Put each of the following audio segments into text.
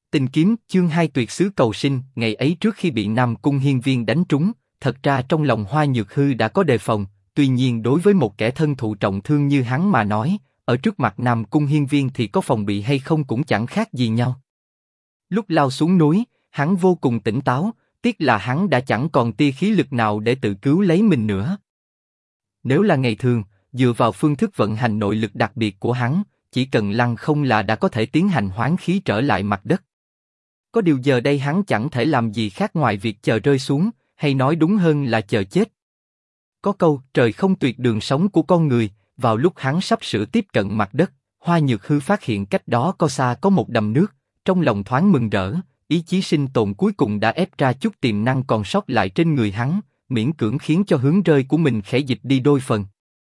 Tình kiếm, chương 2 tuyệt sứ cầu sinh. Ngày ấy trước khi bị Nam Cung Hiên Viên đánh trúng, thật ra trong lòng Hoa Nhược Hư đã có đề phòng, tuy nhiên đối với một kẻ thân thụ trọng thương như hắn mà nói, ở trước mặt Nam Cung Hiên Viên thì có phòng bị hay không cũng chẳng khác gì nhau. Lúc lao xuống núi, hắn vô cùng tỉnh táo, tiếc là hắn đã chẳng còn tia khí lực nào để tự cứu lấy mình nữa. Nếu là ngày thường, dựa vào phương thức vận hành nội lực đặc biệt của hắn, chỉ cần lăng không là đã có thể tiến hành hoán khí trở lại mặt đất. Có điều giờ đây hắn chẳng thể làm gì khác ngoài việc chờ rơi xuống, hay nói đúng hơn là chờ chết. Có câu, trời không tuyệt đường sống của con người, vào lúc hắn sắp sửa tiếp cận mặt đất, Hoa Nhược Hư phát hiện cách đó có xa có một đầm nước, trong lòng thoáng mừng rỡ, ý chí sinh tồn cuối cùng đã ép ra chút tiềm năng còn sót lại trên người hắn, miễn cưỡng khiến cho hướng rơi của mình khẽ dịch đi đôi phần.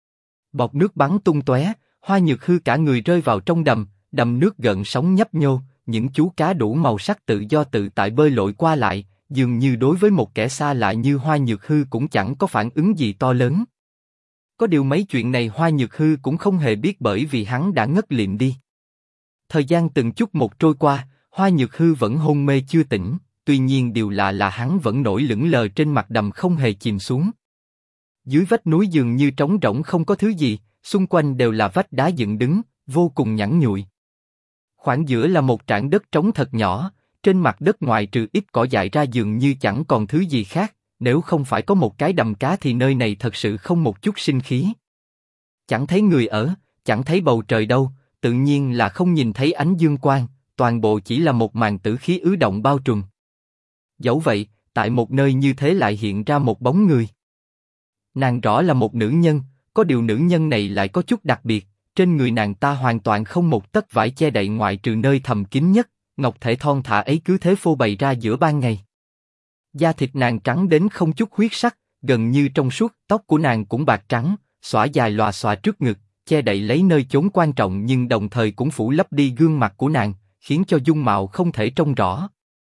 Bọt nước bắn tung tóe, Hoa Nhược Hư cả người rơi vào trong đầm, đầm nước gợn sóng nhấp nhô, những chú cá đủ màu sắc tự do tự tại bơi lội qua lại, dường như đối với một kẻ xa lạ như Hoa Nhược Hư cũng chẳng có phản ứng gì to lớn. Có điều mấy chuyện này Hoa Nhược Hư cũng không hề biết bởi vì hắn đã ngất lịm đi. Thời gian từng chút một trôi qua, Hoa Nhược Hư vẫn hôn mê chưa tỉnh, tuy nhiên điều lạ là hắn vẫn nổi lững lờ trên mặt đầm không hề chìm xuống. Dưới vách núi dường như trống rỗng không có thứ gì, xung quanh đều là vách đá dựng đứng, vô cùng nhẵn nhụi. Khoảng giữa là một trảng đất trống thật nhỏ, trên mặt đất ngoài trừ ít cỏ dại ra dường như chẳng còn thứ gì khác, nếu không phải có một cái đầm cá thì nơi này thật sự không một chút sinh khí. Chẳng thấy người ở, chẳng thấy bầu trời đâu, tự nhiên là không nhìn thấy ánh dương quang, toàn bộ chỉ là một màn tử khí ứ động bao trùm. Dẫu vậy, tại một nơi như thế lại hiện ra một bóng người. Nàng rõ là một nữ nhân, có điều nữ nhân này lại có chút đặc biệt, trên người nàng ta hoàn toàn không một tấc vải che đậy ngoại trừ nơi thầm kín nhất, ngọc thể thon thả ấy cứ thế phô bày ra giữa ban ngày. Da thịt nàng trắng đến không chút huyết sắc, gần như trong suốt, tóc của nàng cũng bạc trắng, xõa dài lòa xòa trước ngực, che đậy lấy nơi chốn quan trọng nhưng đồng thời cũng phủ lấp đi gương mặt của nàng, khiến cho dung mạo không thể trông rõ.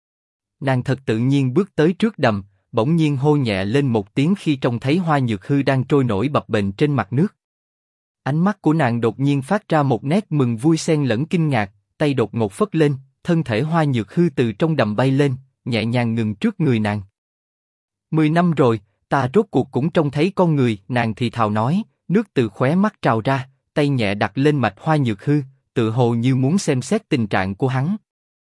Nàng thật tự nhiên bước tới trước đầm, bỗng nhiên hô nhẹ lên một tiếng khi trông thấy Hoa Nhược Hư đang trôi nổi bập bềnh trên mặt nước. Ánh mắt của nàng đột nhiên phát ra một nét mừng vui xen lẫn kinh ngạc, tay đột ngột phất lên, thân thể Hoa Nhược Hư từ trong đầm bay lên, nhẹ nhàng ngừng trước người nàng. 10 năm rồi, ta rốt cuộc cũng trông thấy con người, nàng thì thào nói, nước từ khóe mắt trào ra, tay nhẹ đặt lên mạch Hoa Nhược Hư, tự hồ như muốn xem xét tình trạng của hắn.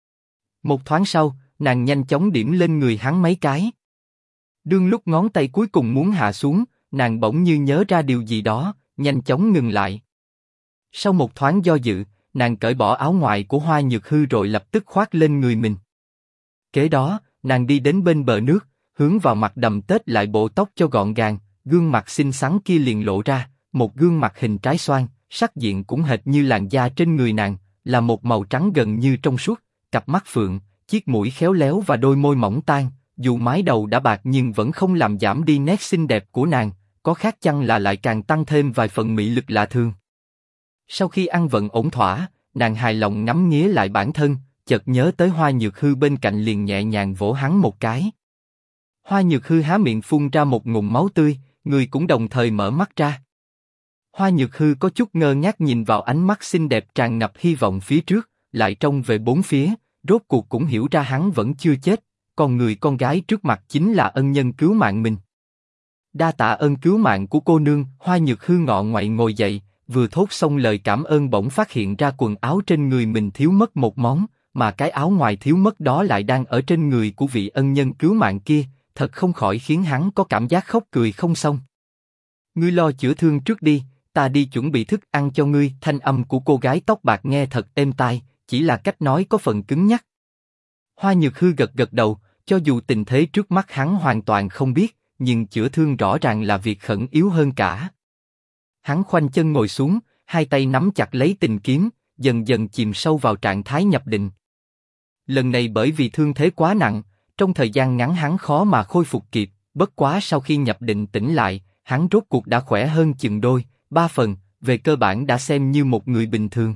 Một thoáng sau, nàng nhanh chóng điểm lên người hắn mấy cái. Đương lúc ngón tay cuối cùng muốn hạ xuống, nàng bỗng như nhớ ra điều gì đó, nhanh chóng ngừng lại. Sau một thoáng do dự, nàng cởi bỏ áo ngoài của Hoa Nhược Hư rồi lập tức khoác lên người mình. Kế đó, nàng đi đến bên bờ nước, hướng vào mặt đầm tết lại bộ tóc cho gọn gàng, gương mặt xinh xắn kia liền lộ ra, một gương mặt hình trái xoan, sắc diện cũng hệt như làn da trên người nàng, là một màu trắng gần như trong suốt, cặp mắt phượng, chiếc mũi khéo léo và đôi môi mỏng tang, dù mái đầu đã bạc nhưng vẫn không làm giảm đi nét xinh đẹp của nàng, có khác chăng là lại càng tăng thêm vài phần mị lực lạ thường. Sau khi ăn vận ổn thỏa, nàng hài lòng ngắm nghía lại bản thân, chợt nhớ tới Hoa Nhược Hư bên cạnh liền nhẹ nhàng vỗ hắn một cái. Hoa Nhược Hư há miệng phun ra một ngụm máu tươi, người cũng đồng thời mở mắt ra. Hoa Nhược Hư có chút ngơ ngác nhìn vào ánh mắt xinh đẹp tràn ngập hy vọng phía trước, lại trông về bốn phía, rốt cuộc cũng hiểu ra hắn vẫn chưa chết, còn người con gái trước mặt chính là ân nhân cứu mạng mình. Đa tạ ơn cứu mạng của cô nương. Hoa Nhược Hư ngọ ngoậy ngồi dậy, vừa thốt xong lời cảm ơn bỗng phát hiện ra quần áo trên người mình thiếu mất một món, mà cái áo ngoài thiếu mất đó lại đang ở trên người của vị ân nhân cứu mạng kia, thật không khỏi khiến hắn có cảm giác khóc cười không xong. Ngươi lo chữa thương trước đi, ta đi chuẩn bị thức ăn cho ngươi. Thanh âm của cô gái tóc bạc nghe thật êm tai, chỉ là cách nói có phần cứng nhắc. Hoa Nhược Hư gật gật đầu, cho dù tình thế trước mắt hắn hoàn toàn không biết, nhưng chữa thương rõ ràng là việc khẩn yếu hơn cả. Hắn khoanh chân ngồi xuống, hai tay nắm chặt lấy tình kiếm, dần dần chìm sâu vào trạng thái nhập định. Lần này bởi vì thương thế quá nặng, trong thời gian ngắn hắn khó mà khôi phục kịp, bất quá sau khi nhập định tỉnh lại, hắn rốt cuộc đã khỏe hơn chừng đôi, ba phần, về cơ bản đã xem như một người bình thường.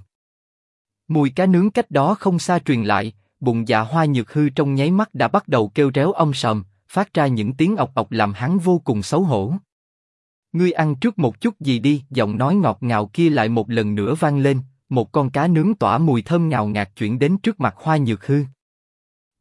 Mùi cá nướng cách đó không xa truyền lại, bụng dạ Hoa Nhược Hư trong nháy mắt đã bắt đầu kêu réo om sòm, phát ra những tiếng ọc ọc làm hắn vô cùng xấu hổ. Ngươi ăn trước một chút gì đi, giọng nói ngọt ngào kia lại một lần nữa vang lên, một con cá nướng tỏa mùi thơm ngào ngạt chuyển đến trước mặt Hoa Nhược Hư.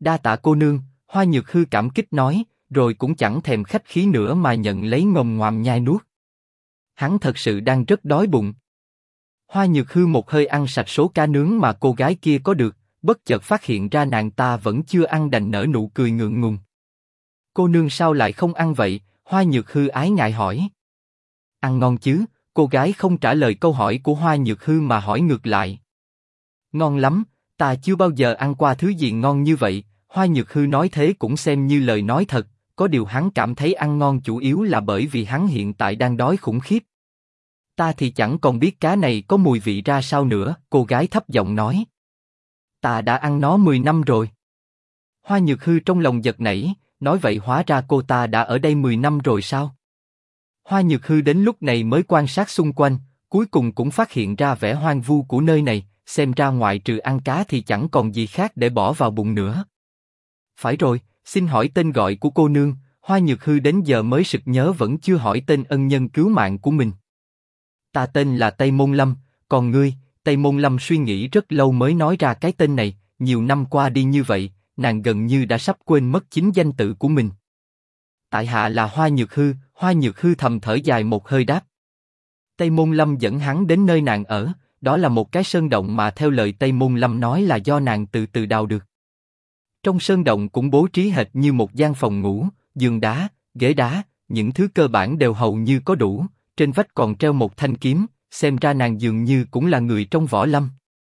Đa tạ cô nương, Hoa Nhược Hư cảm kích nói, rồi cũng chẳng thèm khách khí nữa mà nhận lấy ngồm ngoàm nhai nuốt. Hắn thật sự đang rất đói bụng. Hoa Nhược Hư một hơi ăn sạch số cá nướng mà cô gái kia có được, bất chợt phát hiện ra nàng ta vẫn chưa ăn đành nở nụ cười ngượng ngùng. Cô nương sao lại không ăn vậy? Hoa Nhược Hư ái ngại hỏi. Ăn ngon chứ? Cô gái không trả lời câu hỏi của Hoa Nhược Hư mà hỏi ngược lại. Ngon lắm, ta chưa bao giờ ăn qua thứ gì ngon như vậy. Hoa Nhược Hư nói thế cũng xem như lời nói thật, có điều hắn cảm thấy ăn ngon chủ yếu là bởi vì hắn hiện tại đang đói khủng khiếp. Ta thì chẳng còn biết cá này có mùi vị ra sao nữa, cô gái thấp giọng nói. Ta đã ăn nó 10 năm rồi. Hoa Nhược Hư trong lòng giật nảy, nói vậy hóa ra cô ta đã ở đây 10 năm rồi sao? Hoa Nhược Hư đến lúc này mới quan sát xung quanh, cuối cùng cũng phát hiện ra vẻ hoang vu của nơi này, xem ra ngoại trừ ăn cá thì chẳng còn gì khác để bỏ vào bụng nữa. Phải rồi, xin hỏi tên gọi của cô nương. Hoa Nhược Hư đến giờ mới sực nhớ vẫn chưa hỏi tên ân nhân cứu mạng của mình. Ta tên là Tây Môn Lâm, còn ngươi? Tây Môn Lâm suy nghĩ rất lâu mới nói ra cái tên này, nhiều năm qua đi như vậy, nàng gần như đã sắp quên mất chính danh tự của mình. Tại hạ là Hoa Nhược Hư. Hoa Nhược Hư thầm thở dài một hơi đáp. Tây Môn Lâm dẫn hắn đến nơi nàng ở, đó là một cái sơn động mà theo lời Tây Môn Lâm nói là do nàng từ từ đào được. Trong sơn động cũng bố trí hệt như một gian phòng ngủ, giường đá, ghế đá, những thứ cơ bản đều hầu như có đủ, trên vách còn treo một thanh kiếm, xem ra nàng dường như cũng là người trong võ lâm.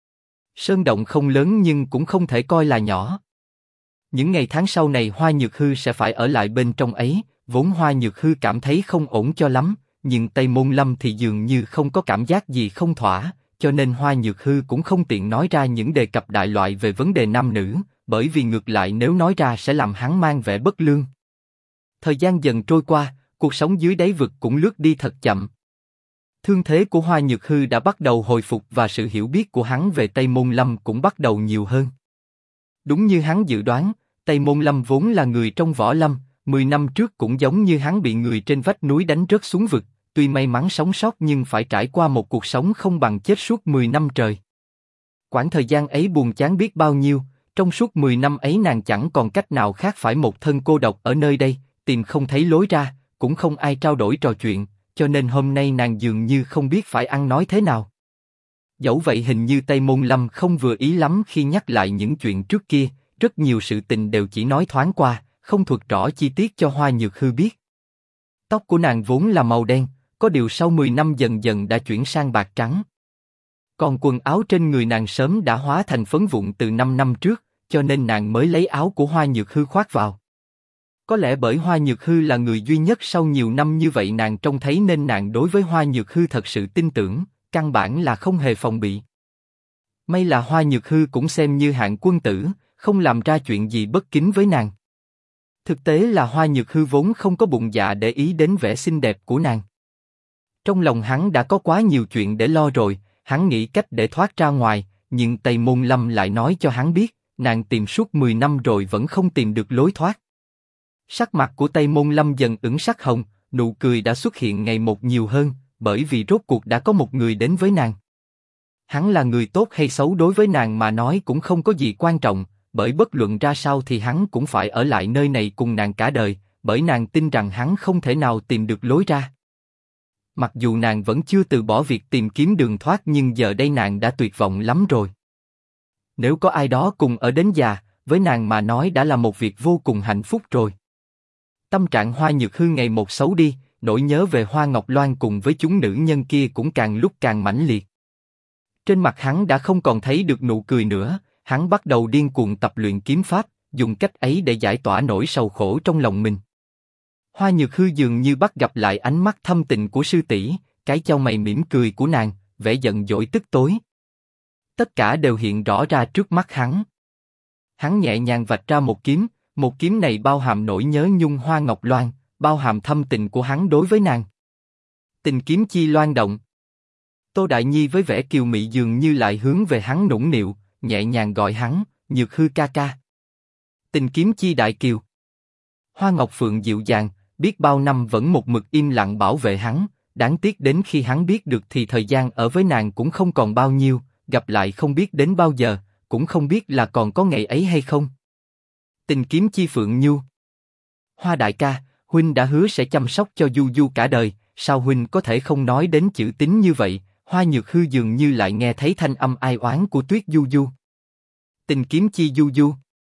Sơn động không lớn nhưng cũng không thể coi là nhỏ. Những ngày tháng sau này Hoa Nhược Hư sẽ phải ở lại bên trong ấy, vốn Hoa Nhược Hư cảm thấy không ổn cho lắm, nhưng Tây Môn Lâm thì dường như không có cảm giác gì không thỏa, cho nên Hoa Nhược Hư cũng không tiện nói ra những đề cập đại loại về vấn đề nam nữ, bởi vì ngược lại nếu nói ra sẽ làm hắn mang vẻ bất lương. Thời gian dần trôi qua, cuộc sống dưới đáy vực cũng lướt đi thật chậm. Thương thế của Hoa Nhược Hư đã bắt đầu hồi phục và sự hiểu biết của hắn về Tây Môn Lâm cũng bắt đầu nhiều hơn. Đúng như hắn dự đoán, Tây Môn Lâm vốn là người trong võ lâm, 10 năm trước cũng giống như hắn bị người trên vách núi đánh rớt xuống vực, tuy may mắn sống sót nhưng phải trải qua một cuộc sống không bằng chết suốt 10 năm trời. Quãng thời gian ấy buồn chán biết bao nhiêu, trong suốt 10 năm ấy nàng chẳng còn cách nào khác phải một thân cô độc ở nơi đây, tìm không thấy lối ra, cũng không ai trao đổi trò chuyện, cho nên hôm nay nàng dường như không biết phải ăn nói thế nào. Dẫu vậy hình như Tây Môn Lâm không vừa ý lắm khi nhắc lại những chuyện trước kia, rất nhiều sự tình đều chỉ nói thoáng qua, không thuật rõ chi tiết cho Hoa Nhược Hư biết. Tóc của nàng vốn là màu đen, có điều sau 10 năm dần dần đã chuyển sang bạc trắng. Còn quần áo trên người nàng sớm đã hóa thành phấn vụn từ 5 năm trước, cho nên nàng mới lấy áo của Hoa Nhược Hư khoác vào. Có lẽ bởi Hoa Nhược Hư là người duy nhất sau nhiều năm như vậy nàng trông thấy nên nàng đối với Hoa Nhược Hư thật sự tin tưởng, căn bản là không hề phòng bị. May là Hoa Nhược Hư cũng xem như hạng quân tử, không làm ra chuyện gì bất kính với nàng. Thực tế là Hoa Nhược Hư vốn không có bụng dạ để ý đến vẻ xinh đẹp của nàng. Trong lòng hắn đã có quá nhiều chuyện để lo rồi, hắn nghĩ cách để thoát ra ngoài, nhưng Tây Môn Lâm lại nói cho hắn biết, nàng tìm suốt 10 năm rồi vẫn không tìm được lối thoát. Sắc mặt của Tây Môn Lâm dần ửng sắc hồng, nụ cười đã xuất hiện ngày một nhiều hơn, bởi vì rốt cuộc đã có một người đến với nàng. Hắn là người tốt hay xấu đối với nàng mà nói cũng không có gì quan trọng, bởi bất luận ra sao thì hắn cũng phải ở lại nơi này cùng nàng cả đời, bởi nàng tin rằng hắn không thể nào tìm được lối ra. Mặc dù nàng vẫn chưa từ bỏ việc tìm kiếm đường thoát nhưng giờ đây nàng đã tuyệt vọng lắm rồi. Nếu có ai đó cùng ở đến già, với nàng mà nói đã là một việc vô cùng hạnh phúc rồi. Tâm trạng Hoa Nhược Hư ngày một xấu đi, nỗi nhớ về Hoa Ngọc Loan cùng với chúng nữ nhân kia cũng càng lúc càng mãnh liệt. Trên mặt hắn đã không còn thấy được nụ cười nữa, hắn bắt đầu điên cuồng tập luyện kiếm pháp, dùng cách ấy để giải tỏa nỗi sầu khổ trong lòng mình. Hoa Nhược Hư dường như bắt gặp lại ánh mắt thâm tình của sư tỷ, cái chau mày mỉm cười của nàng, vẻ giận dỗi tức tối. Tất cả đều hiện rõ ra trước mắt hắn. Hắn nhẹ nhàng vạch ra một kiếm này bao hàm nỗi nhớ nhung Hoa Ngọc Loan, bao hàm thâm tình của hắn đối với nàng. Tình kiếm chi loan động. Tô Đại Nhi với vẻ kiều mị dường như lại hướng về hắn nũng nịu, nhẹ nhàng gọi hắn, Nhược Hư ca ca. Tình kiếm chi đại kiều. Hoa Ngọc Phượng dịu dàng, biết bao năm vẫn một mực im lặng bảo vệ hắn, đáng tiếc đến khi hắn biết được thì thời gian ở với nàng cũng không còn bao nhiêu, gặp lại không biết đến bao giờ, cũng không biết là còn có ngày ấy hay không. Tình kiếm chi Phượng Nhu. Hoa đại ca, huynh đã hứa sẽ chăm sóc cho Du Du cả đời, sao huynh có thể không nói đến chữ tín như vậy? Hoa Nhược Hư dường như lại nghe thấy thanh âm ai oán của Tuyết Du Du. Tình kiếm chi Du Du.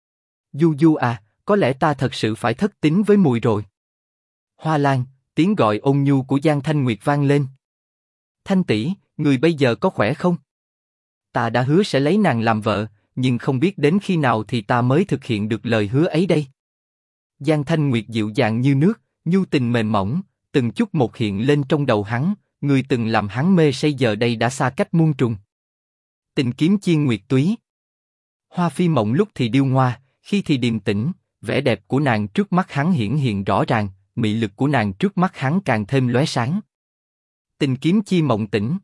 Du Du à, có lẽ ta thật sự phải thất tín với muội rồi. Hoa Lan, tiếng gọi ôn nhu của Giang Thanh Nguyệt vang lên. Thanh tỷ, người bây giờ có khỏe không? Ta đã hứa sẽ lấy nàng làm vợ, nhưng không biết đến khi nào thì ta mới thực hiện được lời hứa ấy đây. Giang Thanh Nguyệt dịu dàng như nước, nhu tình mềm mỏng, từng chút một hiện lên trong đầu hắn, người từng làm hắn mê say giờ đây đã xa cách muôn trùng. Tình kiếm chiên nguyệt túy. Hoa phi mộng lúc thì điêu ngoa, khi thì điềm tĩnh, vẻ đẹp của nàng trước mắt hắn hiển hiện rõ ràng, mị lực của nàng trước mắt hắn càng thêm lóe sáng. Tình kiếm chi mộng tỉnh.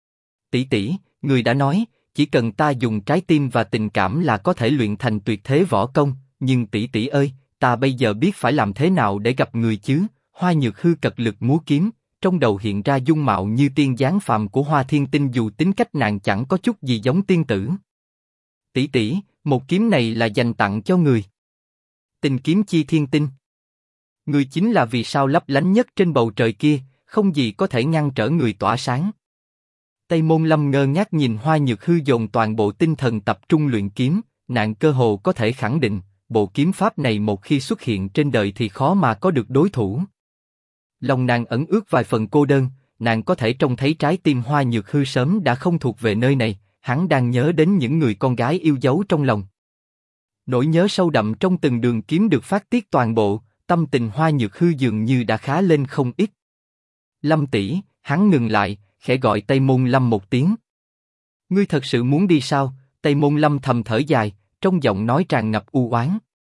Tỷ tỷ, người đã nói, chỉ cần ta dùng trái tim và tình cảm là có thể luyện thành tuyệt thế võ công, nhưng tỷ tỷ ơi, ta bây giờ biết phải làm thế nào để gặp người chứ? Hoa Nhược Hư cật lực múa kiếm, trong đầu hiện ra dung mạo như tiên dáng phàm của Hoa Thiên Tinh dù tính cách nàng chẳng có chút gì giống tiên tử. Tỷ tỷ, một kiếm này là dành tặng cho người. Tình kiếm chi thiên tinh. Người chính là vì sao lấp lánh nhất trên bầu trời kia, không gì có thể ngăn trở người tỏa sáng. Tây Môn Lâm ngơ ngác nhìn Hoa Nhược Hư dồn toàn bộ tinh thần tập trung luyện kiếm, nàng cơ hồ có thể khẳng định, bộ kiếm pháp này một khi xuất hiện trên đời thì khó mà có được đối thủ. Lòng nàng ẩn ước vài phần cô đơn, nàng có thể trông thấy trái tim Hoa Nhược Hư sớm đã không thuộc về nơi này, hắn đang nhớ đến những người con gái yêu dấu trong lòng. Nỗi nhớ sâu đậm trong từng đường kiếm được phát tiết toàn bộ, tâm tình Hoa Nhược Hư dường như đã khá lên không ít. Lâm tỷ, hắn ngừng lại, khẽ gọi Tây Môn Lâm một tiếng. Ngươi thật sự muốn đi sao? Tây Môn Lâm thầm thở dài, trong giọng nói tràn ngập u oán.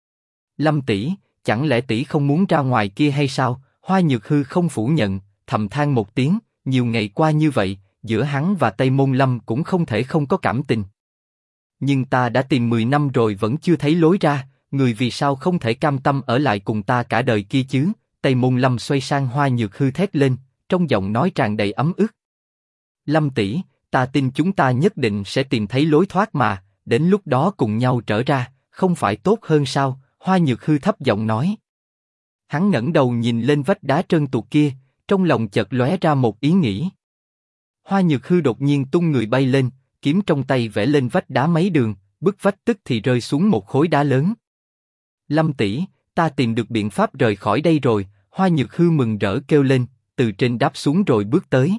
Lâm tỷ, chẳng lẽ tỷ không muốn ra ngoài kia hay sao? Hoa Nhược Hư không phủ nhận, thầm than một tiếng. Nhiều ngày qua như vậy, giữa hắn và Tây Môn Lâm cũng không thể không có cảm tình. Nhưng ta đã tìm 10 năm rồi vẫn chưa thấy lối ra, người vì sao không thể cam tâm ở lại cùng ta cả đời kia chứ? Tây Môn Lâm xoay sang Hoa Nhược Hư thét lên, trong giọng nói tràn đầy ấm ức. Lâm tỷ, ta tin chúng ta nhất định sẽ tìm thấy lối thoát mà, đến lúc đó cùng nhau trở ra, không phải tốt hơn sao? Hoa Nhược Hư thấp giọng nói. Hắn ngẩng đầu nhìn lên vách đá trơn tuột kia, trong lòng chợt lóe ra một ý nghĩ. Hoa Nhược Hư đột nhiên tung người bay lên, kiếm trong tay vẽ lên vách đá mấy đường, bức vách tức thì rơi xuống một khối đá lớn. Lâm tỷ, ta tìm được biện pháp rời khỏi đây rồi. Hoa Nhược Hư mừng rỡ kêu lên, từ trên đáp xuống rồi bước tới.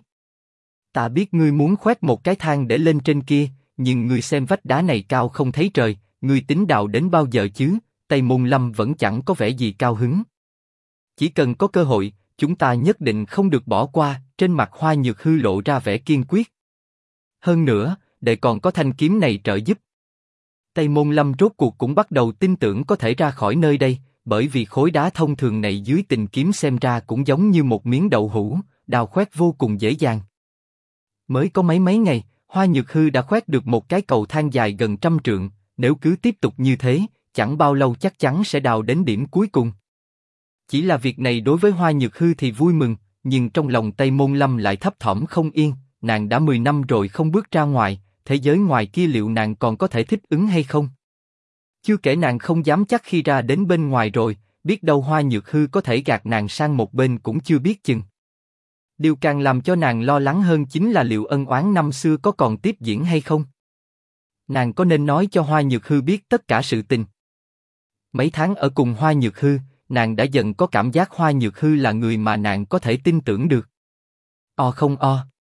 Ta biết ngươi muốn khoét một cái thang để lên trên kia, nhưng ngươi xem vách đá này cao không thấy trời, ngươi tính đào đến bao giờ chứ? Tây Môn Lâm vẫn chẳng có vẻ gì cao hứng. Chỉ cần có cơ hội, chúng ta nhất định không được bỏ qua. Trên mặt Hoa Nhược Hư lộ ra vẻ kiên quyết. Hơn nữa, để còn có thanh kiếm này trợ giúp. Tây Môn Lâm rốt cuộc cũng bắt đầu tin tưởng có thể ra khỏi nơi đây, bởi vì khối đá thông thường này dưới tình kiếm xem ra cũng giống như một miếng đậu hũ, đào khoét vô cùng dễ dàng. Mới có mấy ngày, Hoa Nhược Hư đã khoét được một cái cầu thang dài gần 100 trượng, nếu cứ tiếp tục như thế, chẳng bao lâu chắc chắn sẽ đào đến điểm cuối cùng. Chỉ là việc này đối với Hoa Nhược Hư thì vui mừng, nhưng trong lòng Tây Môn Lâm lại thấp thỏm không yên, nàng đã 10 năm rồi không bước ra ngoài, thế giới ngoài kia liệu nàng còn có thể thích ứng hay không? Chưa kể nàng không dám chắc khi ra đến bên ngoài rồi, biết đâu Hoa Nhược Hư có thể gạt nàng sang một bên cũng chưa biết chừng. Điều càng làm cho nàng lo lắng hơn chính là liệu ân oán năm xưa có còn tiếp diễn hay không? Nàng có nên nói cho Hoa Nhược Hư biết tất cả sự tình? Mấy tháng ở cùng Hoa Nhược Hư, nàng đã dần có cảm giác Hoa Nhược Hư là người mà nàng có thể tin tưởng được. Không.